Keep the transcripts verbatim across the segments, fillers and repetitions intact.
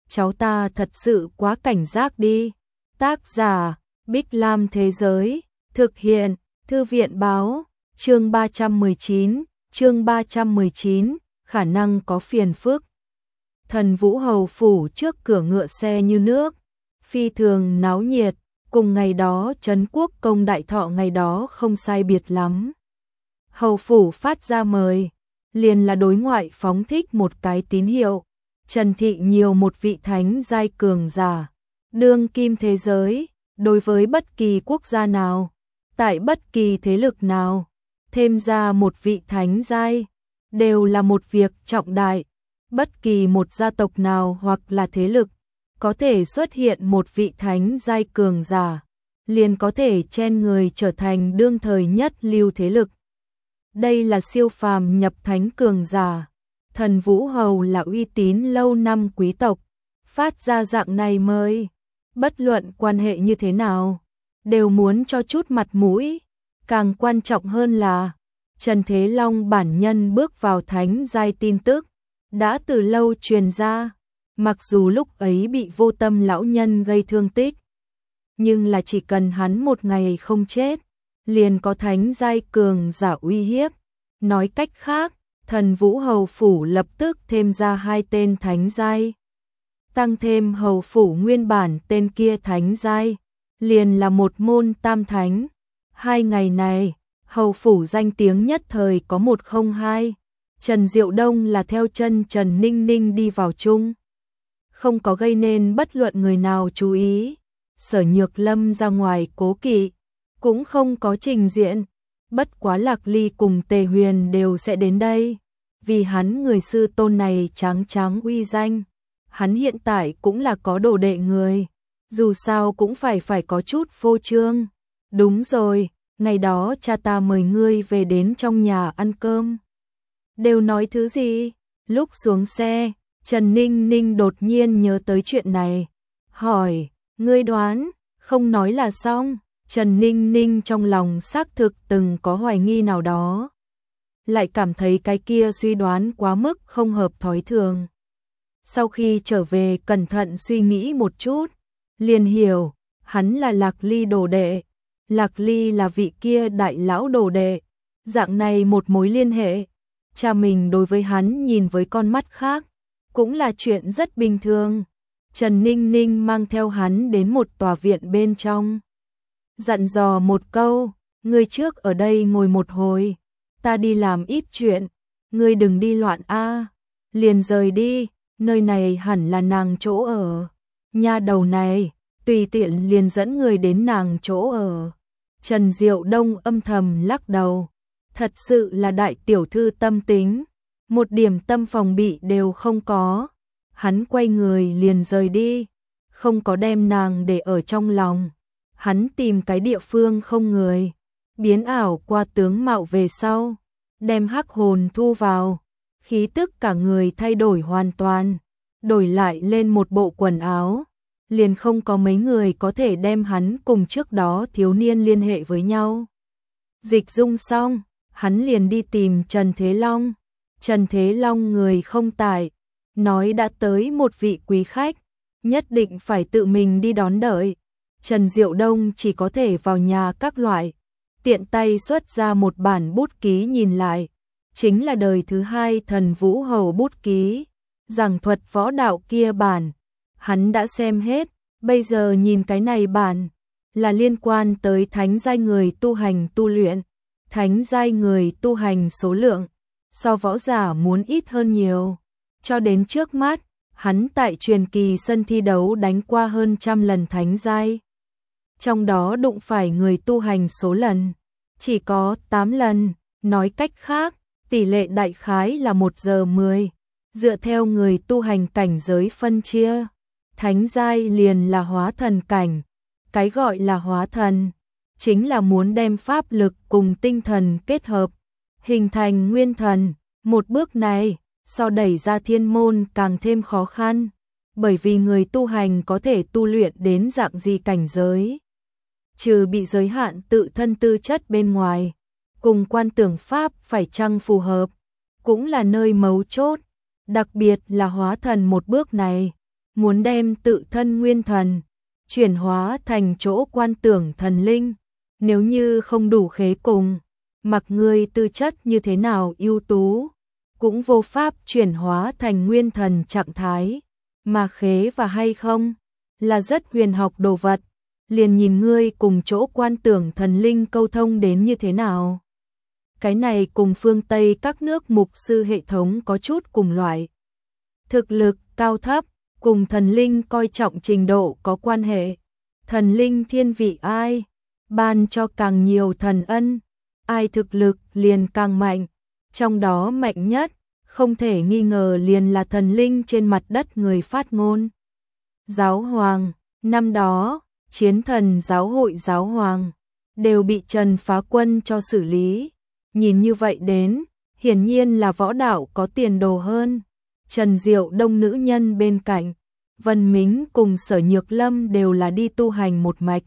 cháu ta thật sự quá cảnh giác đi. Tác giả, Bích Lam Thế Giới, thực hiện, Thư viện Báo, chương ba trăm mười chín, chương ba trăm mười chín, khả năng có phiền phức. Thần Vũ Hầu phủ trước cửa ngựa xe như nước, phi thường náo nhiệt, cùng ngày đó Trấn Quốc công đại thọ ngày đó không sai biệt lắm. Hầu phủ phát ra mời, liền là đối ngoại phóng thích một cái tín hiệu, Trần thị nhiều một vị thánh giai cường giả, đương kim thế giới, đối với bất kỳ quốc gia nào, tại bất kỳ thế lực nào, thêm ra một vị thánh giai, đều là một việc trọng đại, bất kỳ một gia tộc nào hoặc là thế lực, có thể xuất hiện một vị thánh giai cường giả, liền có thể chen người trở thành đương thời nhất lưu thế lực. Đây là siêu phàm nhập thánh cường giả, Thần Vũ Hầu là uy tín lâu năm quý tộc, phát ra dạng này mời, bất luận quan hệ như thế nào, đều muốn cho chút mặt mũi, càng quan trọng hơn là Trần Thế Long bản nhân bước vào thánh giai tin tức, đã từ lâu truyền ra, mặc dù lúc ấy bị vô tâm lão nhân gây thương tích, nhưng là chỉ cần hắn một ngày không chết, liền có thánh giai cường giả uy hiếp. Nói cách khác, Thần Vũ Hầu phủ lập tức thêm ra hai tên thánh giai, tăng thêm hầu phủ nguyên bản tên kia thánh giai, liền là một môn tam thánh. Hai ngày này, hầu phủ danh tiếng nhất thời có một không hai, Trần Diệu Đông là theo chân Trần Ninh Ninh đi vào chung, không có gây nên bất luận người nào chú ý. Sở Nhược Lâm ra ngoài cố kỵ, cũng không có trình diện, bất quá Lạc Ly cùng Tề Huyền đều sẽ đến đây, vì hắn người sư tôn này tráng tráng uy danh, hắn hiện tại cũng là có đồ đệ người, dù sao cũng phải phải có chút phô trương. Đúng rồi, ngày đó cha ta mời ngươi về đến trong nhà ăn cơm. Đều nói thứ gì? Lúc xuống xe, Trần Ninh Ninh đột nhiên nhớ tới chuyện này, hỏi, ngươi đoán, không nói là xong. Trần Ninh Ninh trong lòng xác thực từng có hoài nghi nào đó, lại cảm thấy cái kia suy đoán quá mức không hợp thói thường. Sau khi trở về cẩn thận suy nghĩ một chút, liền hiểu, hắn là Lạc Ly đồ đệ, Lạc Ly là vị kia đại lão đồ đệ, dạng này một mối liên hệ, cha mình đối với hắn nhìn với con mắt khác, cũng là chuyện rất bình thường. Trần Ninh Ninh mang theo hắn đến một tòa viện bên trong, dặn dò một câu, ngươi trước ở đây ngồi một hồi, ta đi làm ít chuyện, ngươi đừng đi loạn a. Liền rời đi, nơi này hẳn là nàng chỗ ở. Nha đầu này, tùy tiện liền dẫn người đến nàng chỗ ở. Trần Diệu Đông âm thầm lắc đầu, thật sự là đại tiểu thư tâm tính, một điểm tâm phòng bị đều không có. Hắn quay người liền rời đi, không có đem nàng để ở trong lòng. Hắn tìm cái địa phương không người, biến ảo qua tướng mạo về sau, đem hắc hồn thu vào, khí tức cả người thay đổi hoàn toàn, đổi lại lên một bộ quần áo, liền không có mấy người có thể đem hắn cùng trước đó thiếu niên liên hệ với nhau. Dịch dung xong, hắn liền đi tìm Trần Thế Long. Trần Thế Long người không tại, nói đã tới một vị quý khách, nhất định phải tự mình đi đón đợi. Trần Diệu Đông chỉ có thể vào nhà các loại, tiện tay xuất ra một bản bút ký nhìn lại, chính là đời thứ hai Thần Vũ Hầu bút ký, giảng thuật võ đạo kia bản, hắn đã xem hết, bây giờ nhìn cái này bản, là liên quan tới thánh giai người tu hành tu luyện, thánh giai người tu hành số lượng, so võ giả muốn ít hơn nhiều, cho đến trước mắt, hắn tại truyền kỳ sân thi đấu đánh qua hơn trăm lần thánh giai. Trong đó đụng phải người tu hành số lần, chỉ có tám lần, nói cách khác, tỷ lệ đại khái là một giờ mười, dựa theo người tu hành cảnh giới phân chia, thánh giai liền là hóa thần cảnh, cái gọi là hóa thần, chính là muốn đem pháp lực cùng tinh thần kết hợp, hình thành nguyên thần, một bước này, so đẩy ra thiên môn càng thêm khó khăn, bởi vì người tu hành có thể tu luyện đến dạng gì cảnh giới. Trừ bị giới hạn tự thân tư chất bên ngoài, cùng quan tưởng pháp phải chăng phù hợp, cũng là nơi mấu chốt, đặc biệt là hóa thần một bước này, muốn đem tự thân nguyên thần chuyển hóa thành chỗ quan tưởng thần linh, nếu như không đủ khế cùng, mặc ngươi tư chất như thế nào ưu tú, cũng vô pháp chuyển hóa thành nguyên thần trạng thái, mà khế và hay không, là rất huyền học đồ vật, liền nhìn ngươi cùng chỗ quan tưởng thần linh câu thông đến như thế nào. Cái này cùng phương Tây các nước mục sư hệ thống có chút cùng loại. Thực lực cao thấp, cùng thần linh coi trọng trình độ có quan hệ. Thần linh thiên vị ai, ban cho càng nhiều thần ân, ai thực lực liền càng mạnh, trong đó mạnh nhất, không thể nghi ngờ liền là thần linh trên mặt đất người phát ngôn. Giáo hoàng, năm đó, chiến thần giáo hội giáo hoàng, đều bị Trần Phá Quân cho xử lý. Nhìn như vậy đến, hiển nhiên là võ đạo có tiền đồ hơn. Trần Diệu Đông nữ nhân bên cạnh, Vân Mính cùng Sở Nhược Lâm đều là đi tu hành một mạch.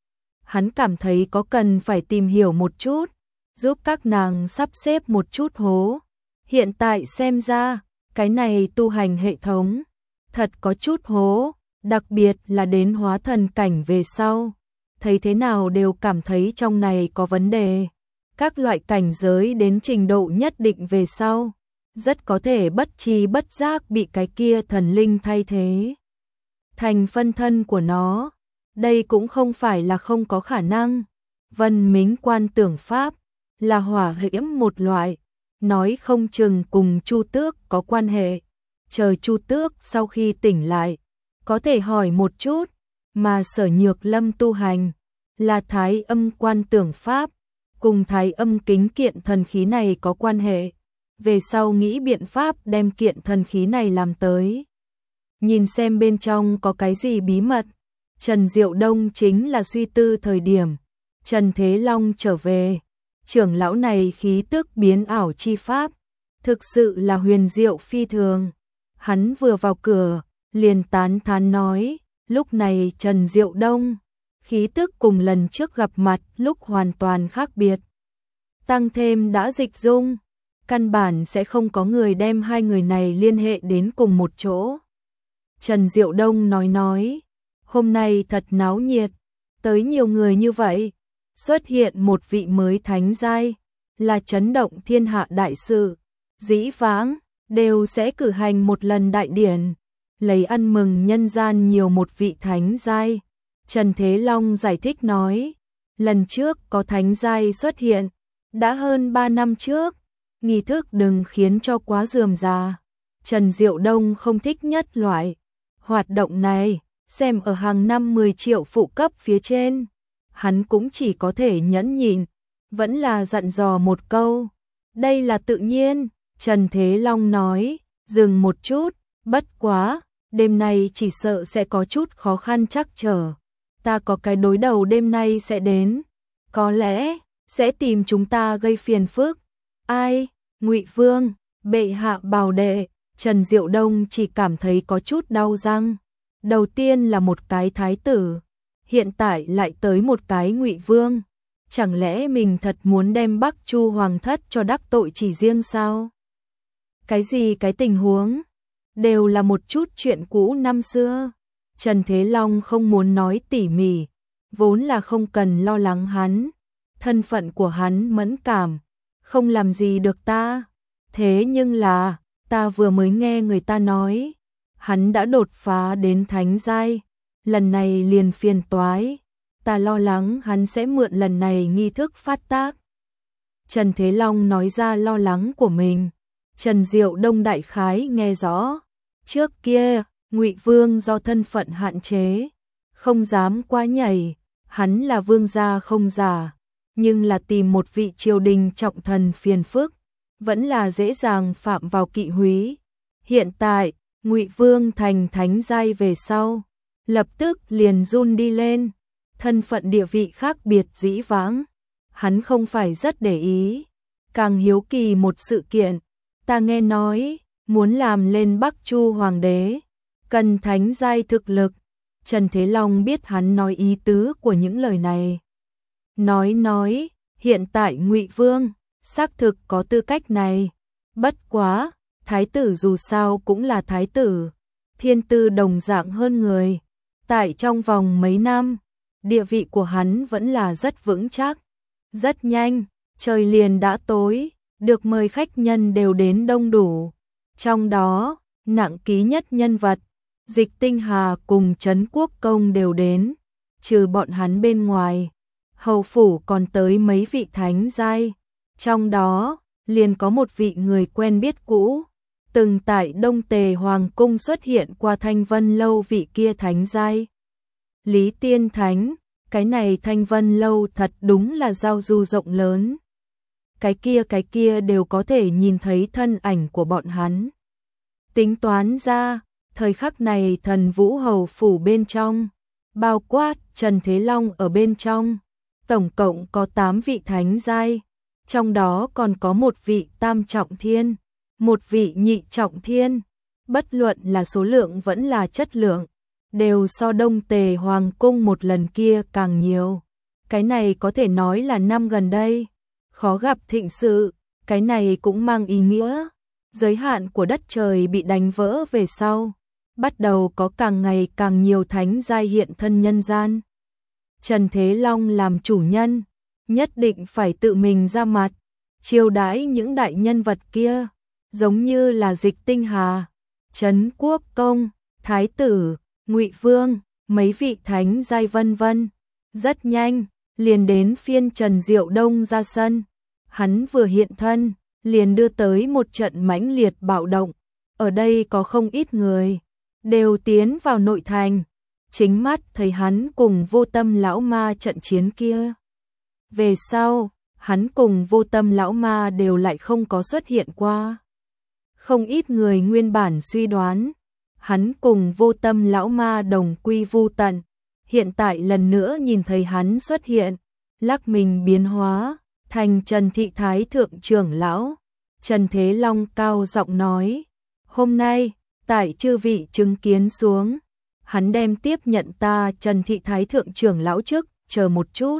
Hắn cảm thấy có cần phải tìm hiểu một chút, giúp các nàng sắp xếp một chút hố. Hiện tại xem ra, cái này tu hành hệ thống, thật có chút hố, đặc biệt là đến hóa thần cảnh về sau. Thấy thế nào đều cảm thấy trong này có vấn đề. Các loại cảnh giới đến trình độ nhất định về sau, rất có thể bất tri bất giác bị cái kia thần linh thay thế thành phân thân của nó. Đây cũng không phải là không có khả năng. Vân Mính quan tưởng pháp là hỏa diễm một loại, nói không chừng cùng Chu Tước có quan hệ. Chờ Chu Tước sau khi tỉnh lại, có thể hỏi một chút, mà Sở Nhược Lâm tu hành là Thái Âm quan tưởng pháp, cùng Thái Âm kính kiện thần khí này có quan hệ. Về sau nghĩ biện pháp đem kiện thần khí này làm tới, nhìn xem bên trong có cái gì bí mật. Trần Diệu Đông chính là suy tư thời điểm Trần Thế Long trở về. Trưởng lão này khí tức biến ảo chi pháp, thực sự là huyền diệu phi thường. Hắn vừa vào cửa, liền tán thán nói, lúc này Trần Diệu Đông, khí tức cùng lần trước gặp mặt lúc hoàn toàn khác biệt. Tăng thêm đã dịch dung, căn bản sẽ không có người đem hai người này liên hệ đến cùng một chỗ. Trần Diệu Đông nói nói, hôm nay thật náo nhiệt, tới nhiều người như vậy, xuất hiện một vị mới thánh giai, là chấn động thiên hạ đại sự. Dĩ vãng, đều sẽ cử hành một lần đại điển, lấy ăn mừng nhân gian nhiều một vị thánh giai. Trần Thế Long giải thích nói, lần trước có thánh giai xuất hiện, đã hơn ba năm trước, nghi thức đừng khiến cho quá rườm rà. Trần Diệu Đông không thích nhất loại hoạt động này, xem ở hàng năm mười triệu phụ cấp phía trên, hắn cũng chỉ có thể nhẫn nhịn, vẫn là dặn dò một câu, đây là tự nhiên. Trần Thế Long nói, dừng một chút, bất quá, đêm nay chỉ sợ sẽ có chút khó khăn trắc trở. Ta có cái đối đầu đêm nay sẽ đến, có lẽ sẽ tìm chúng ta gây phiền phức. Ai? Ngụy Vương, bệ hạ bảo đệ. Trần Diệu Đông chỉ cảm thấy có chút đau răng. Đầu tiên là một cái thái tử, hiện tại lại tới một cái Ngụy Vương. Chẳng lẽ mình thật muốn đem Bắc Chu Hoàng thất cho đắc tội chỉ riêng sao? Cái gì cái tình huống? Đều là một chút chuyện cũ năm xưa. Trần Thế Long không muốn nói tỉ mỉ, vốn là không cần lo lắng hắn. Thân phận của hắn mẫn cảm, không làm gì được ta. Thế nhưng là, ta vừa mới nghe người ta nói, hắn đã đột phá đến thánh giai, lần này liền phiền toái. Ta lo lắng hắn sẽ mượn lần này nghi thức phát tác. Trần Thế Long nói ra lo lắng của mình. Trần Diệu Đông đại khái nghe rõ. Trước kia, Ngụy Vương do thân phận hạn chế, không dám quá nhảy, hắn là vương gia không giả, nhưng là tìm một vị triều đình trọng thần phiền phức, vẫn là dễ dàng phạm vào kỵ húy. Hiện tại, Ngụy Vương thành thánh giai về sau, lập tức liền run đi lên, thân phận địa vị khác biệt dĩ vãng, hắn không phải rất để ý, càng hiếu kỳ một sự kiện, ta nghe nói, muốn làm lên Bắc Chu Hoàng đế, cần thánh giai thực lực. Trần Thế Long biết hắn nói ý tứ của những lời này. Nói nói, hiện tại Ngụy Vương, xác thực có tư cách này. Bất quá, thái tử dù sao cũng là thái tử, thiên tư đồng dạng hơn người. Tại trong vòng mấy năm, địa vị của hắn vẫn là rất vững chắc. Rất nhanh, trời liền đã tối, được mời khách nhân đều đến đông đủ. Trong đó, nặng ký nhất nhân vật, Dịch Tinh Hà cùng Trấn Quốc Công đều đến. Trừ bọn hắn bên ngoài, hầu phủ còn tới mấy vị thánh giai. Trong đó, liền có một vị người quen biết cũ, từng tại Đông Tề Hoàng Cung xuất hiện qua Thanh Vân Lâu vị kia thánh giai. Lý Tiên Thánh, cái này Thanh Vân Lâu thật đúng là giao du rộng lớn. Cái kia cái kia đều có thể nhìn thấy thân ảnh của bọn hắn. Tính toán ra, thời khắc này Thần Vũ hầu phủ bên trong, bao quát Trần Thế Long ở bên trong, tổng cộng có tám vị thánh giai, trong đó còn có một vị tam trọng thiên, một vị nhị trọng thiên, bất luận là số lượng vẫn là chất lượng, đều so Đông Tề Hoàng Cung một lần kia càng nhiều. Cái này có thể nói là năm gần đây, khó gặp thịnh sự, cái này cũng mang ý nghĩa. Giới hạn của đất trời bị đánh vỡ về sau, bắt đầu có càng ngày càng nhiều thánh giai hiện thân nhân gian. Trần Thế Long làm chủ nhân, nhất định phải tự mình ra mặt, chiêu đãi những đại nhân vật kia, giống như là Dịch Tinh Hà, Trấn Quốc Công, Thái tử, Ngụy Vương, mấy vị thánh giai vân vân. Rất nhanh, liền đến phiên Trần Diệu Đông ra sân. Hắn vừa hiện thân, liền đưa tới một trận mãnh liệt bạo động. Ở đây có không ít người, đều tiến vào nội thành. Chính mắt thấy hắn cùng Vô Tâm lão ma trận chiến kia. Về sau, hắn cùng Vô Tâm lão ma đều lại không có xuất hiện qua. Không ít người nguyên bản suy đoán, hắn cùng Vô Tâm lão ma đồng quy vu tận. Hiện tại lần nữa nhìn thấy hắn xuất hiện, lắc mình biến hóa, thành Trần Thị Thái Thượng trưởng lão. Trần Thế Long cao giọng nói, hôm nay, tại chư vị chứng kiến xuống, hắn đem tiếp nhận ta Trần Thị Thái Thượng trưởng lão trước, chờ một chút.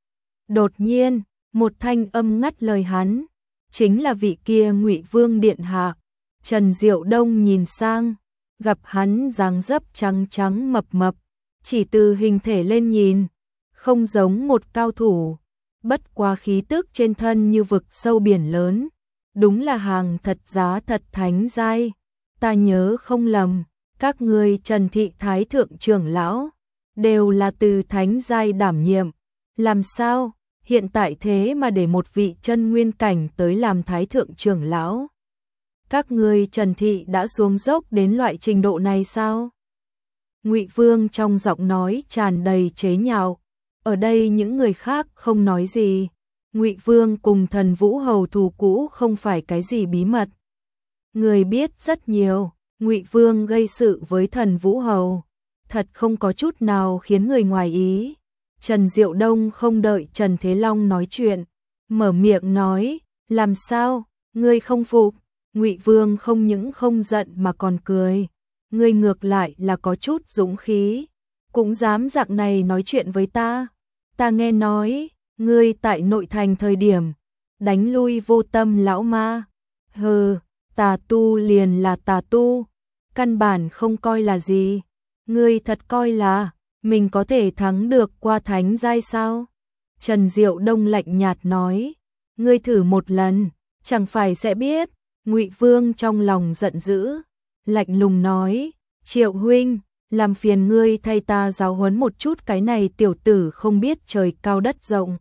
Đột nhiên, một thanh âm ngắt lời hắn, chính là vị kia Ngụy Vương điện hạ. Trần Diệu Đông nhìn sang, gặp hắn dáng dấp trắng trắng mập mập, chỉ từ hình thể lên nhìn, không giống một cao thủ, bất quá khí tức trên thân như vực sâu biển lớn, đúng là hàng thật giá thật thánh giai. Ta nhớ không lầm, các ngươi Trần Thị Thái Thượng trưởng lão đều là từ thánh giai đảm nhiệm, làm sao hiện tại thế mà để một vị chân nguyên cảnh tới làm Thái Thượng trưởng lão? Các ngươi Trần Thị đã xuống dốc đến loại trình độ này sao? Ngụy Vương trong giọng nói tràn đầy chế nhạo. Ở đây những người khác không nói gì. Ngụy Vương cùng Thần Vũ hầu thù cũ không phải cái gì bí mật. Người biết rất nhiều. Ngụy Vương gây sự với Thần Vũ hầu, thật không có chút nào khiến người ngoài ý. Trần Diệu Đông không đợi Trần Thế Long nói chuyện, mở miệng nói, làm sao, ngươi không phục? Ngụy Vương không những không giận mà còn cười, ngươi ngược lại là có chút dũng khí, cũng dám dạng này nói chuyện với ta. Ta nghe nói, ngươi tại nội thành thời điểm, đánh lui Vô Tâm lão ma. Hừ, tà tu liền là tà tu, căn bản không coi là gì. Ngươi thật coi là mình có thể thắng được qua thánh giai sao? Trần Diệu Đông lạnh nhạt nói, ngươi thử một lần, chẳng phải sẽ biết. Ngụy Vương trong lòng giận dữ, lạnh lùng nói, Triệu huynh, làm phiền ngươi thay ta giáo huấn một chút cái này tiểu tử không biết trời cao đất rộng.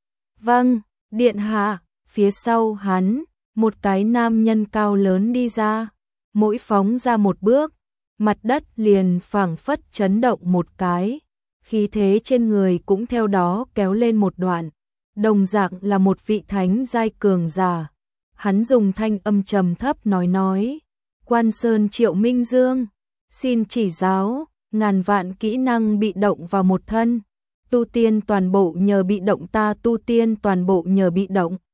Vâng, điện hạ. Phía sau hắn, một cái nam nhân cao lớn đi ra, mỗi phóng ra một bước, mặt đất liền phảng phất chấn động một cái, khí thế trên người cũng theo đó kéo lên một đoạn, đồng dạng là một vị thánh giai cường giả. Hắn dùng thanh âm trầm thấp nói nói, Quan Sơn Triệu Minh Dương, xin chỉ giáo, ngàn vạn kỹ năng bị động vào một thân, tu tiên toàn bộ nhờ bị động, ta tu tiên toàn bộ nhờ bị động.